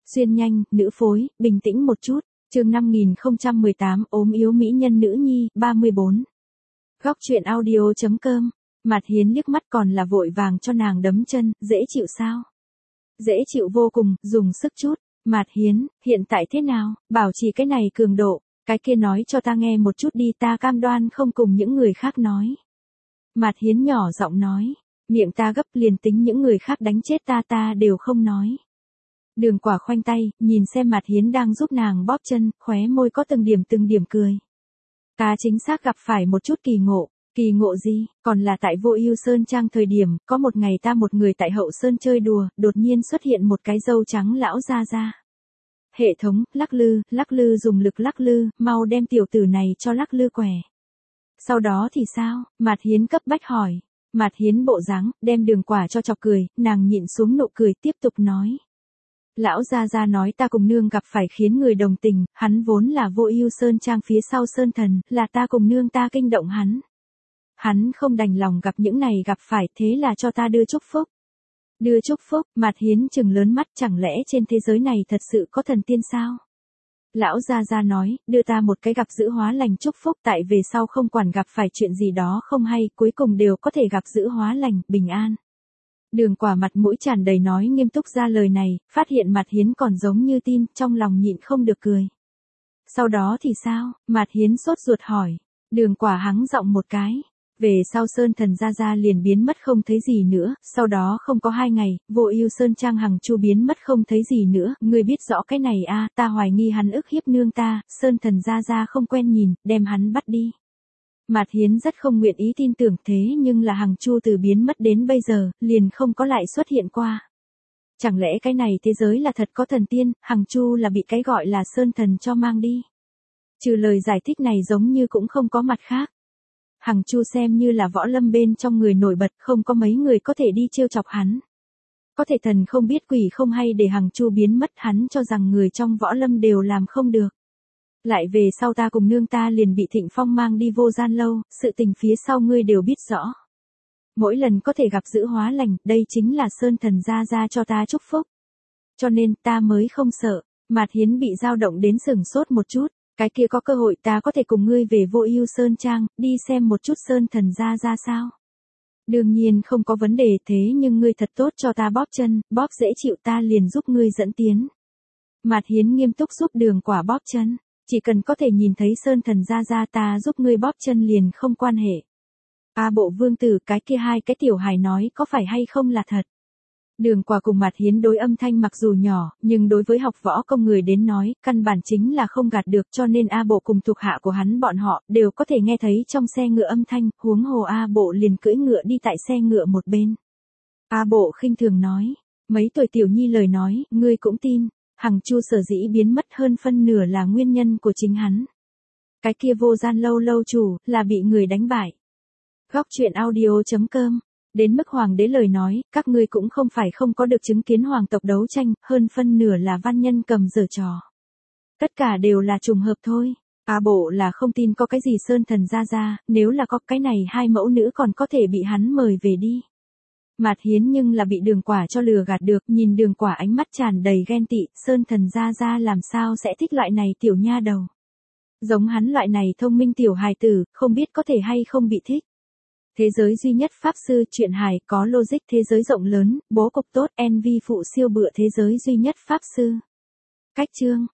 Xuyên nhanh, nữ phối, bình tĩnh một chút. Chương 5018 ốm yếu mỹ nhân nữ nhi, 34. Góc truyện audio.com. Mạt Hiến liếc mắt còn là vội vàng cho nàng đấm chân, dễ chịu sao? Dễ chịu vô cùng, dùng sức chút. Mạt Hiến, hiện tại thế nào? Bảo trì cái này cường độ, cái kia nói cho ta nghe một chút đi, ta cam đoan không cùng những người khác nói. Mạt Hiến nhỏ giọng nói, miệng ta gấp, liền tính những người khác đánh chết ta đều không nói. Đường Quả khoanh tay, nhìn xem Mạt Hiến đang giúp nàng bóp chân, khóe môi có từng điểm cười. Ta chính xác gặp phải một chút kỳ ngộ gì, còn là tại Vô Ưu Sơn Trang thời điểm, có một ngày ta một người tại Hậu Sơn chơi đùa, đột nhiên xuất hiện một cái râu trắng lão gia gia. Hệ thống, lắc lư dùng lực lắc lư, mau đem tiểu tử này cho lắc lư quẻ. Sau đó thì sao? Mạt Hiến cấp bách hỏi. Mạt Hiến bộ dáng, đem Đường Quả cho chọc cười, nàng nhịn xuống nụ cười tiếp tục nói. Lão gia gia nói ta cùng nương gặp phải khiến người đồng tình, hắn vốn là Vô Ưu Sơn Trang phía sau Sơn Thần, là ta cùng nương ta kinh động hắn. Hắn không đành lòng gặp những này gặp phải, thế là cho ta đưa chúc phúc. Đưa chúc phúc, Mạt Hiến trừng lớn mắt, chẳng lẽ trên thế giới này thật sự có thần tiên sao? Lão gia gia nói, đưa ta một cái gặp dữ hóa lành chúc phúc, tại về sau không quản gặp phải chuyện gì đó không hay, cuối cùng đều có thể gặp dữ hóa lành, bình an. Đường Quả mặt mũi tràn đầy nói nghiêm túc ra lời này, phát hiện Mạt Hiến còn giống như tin, trong lòng nhịn không được cười. Sau đó thì sao? Mạt Hiến sốt ruột hỏi. Đường Quả hắng giọng một cái. Về sau Sơn Thần gia gia liền biến mất không thấy gì nữa, sau đó không có 2 ngày, Vô Ưu Sơn Trang Hằng Chu biến mất không thấy gì nữa, ngươi biết rõ cái này a, ta hoài nghi hắn ức hiếp nương ta, Sơn Thần gia gia không quen nhìn, đem hắn bắt đi. Mạt Hiến rất không nguyện ý tin tưởng thế nhưng là Hằng Chu từ biến mất đến bây giờ, liền không có lại xuất hiện qua. Chẳng lẽ cái này thế giới là thật có thần tiên, Hằng Chu là bị cái gọi là Sơn Thần cho mang đi. Trừ lời giải thích này giống như cũng không có mặt khác. Hằng Chu xem như là võ lâm bên trong người nổi bật, không có mấy người có thể đi trêu chọc hắn. Có thể thần không biết quỷ không hay để Hằng Chu biến mất, hắn cho rằng người trong võ lâm đều làm không được. Lại về sau ta cùng nương ta liền bị Thịnh Phong mang đi Vô Gian Lâu, sự tình phía sau ngươi đều biết rõ. Mỗi lần có thể gặp dữ hóa lành, đây chính là Sơn Thần gia gia cho ta chúc phúc. Cho nên ta mới không sợ. Mạt Hiến bị dao động đến sửng sốt một chút. Cái kia có cơ hội ta có thể cùng ngươi về Vô Ưu Sơn Trang, đi xem một chút Sơn Thần gia gia sao? Đương nhiên không có vấn đề, thế nhưng ngươi thật tốt cho ta bóp chân, bóp dễ chịu ta liền giúp ngươi dẫn tiến. Mạt Hiến nghiêm túc giúp Đường Quả bóp chân, chỉ cần có thể nhìn thấy Sơn Thần gia gia ta giúp ngươi bóp chân liền không quan hệ. A Bộ Vương tử, cái kia 2 cái tiểu hài nói có phải hay không là thật? Đường Quả cùng Mạt Hiến đối âm thanh mặc dù nhỏ, nhưng đối với học võ công người đến nói, căn bản chính là không gạt được, cho nên A Bộ cùng thuộc hạ của hắn bọn họ đều có thể nghe thấy trong xe ngựa âm thanh, huống hồ A Bộ liền cưỡi ngựa đi tại xe ngựa một bên. A Bộ khinh thường nói, mấy tuổi tiểu nhi lời nói, ngươi cũng tin, Hằng Chu sở dĩ biến mất hơn phân nửa là nguyên nhân của chính hắn. Cái kia Vô Gian Lâu lâu chủ, là bị người đánh bại. Góc truyện audio.com. Đến mức hoàng đế lời nói, các ngươi cũng không phải không có được chứng kiến hoàng tộc đấu tranh, hơn phân nửa là văn nhân cầm giở trò. Tất cả đều là trùng hợp thôi. A Bộ là không tin có cái gì Sơn Thần gia gia, nếu là có cái này 2 mẫu nữ còn có thể bị hắn mời về đi. Mạt Hiến nhưng là bị Đường Quả cho lừa gạt được, nhìn Đường Quả ánh mắt tràn đầy ghen tị, Sơn Thần gia gia làm sao sẽ thích loại này tiểu nha đầu. Giống hắn loại này thông minh tiểu hài tử, không biết có thể hay không bị thích. Thế giới duy nhất pháp sư, truyện hài, có logic, thế giới rộng lớn, bố cục tốt, NV phụ siêu bựa thế giới duy nhất pháp sư. Cách chương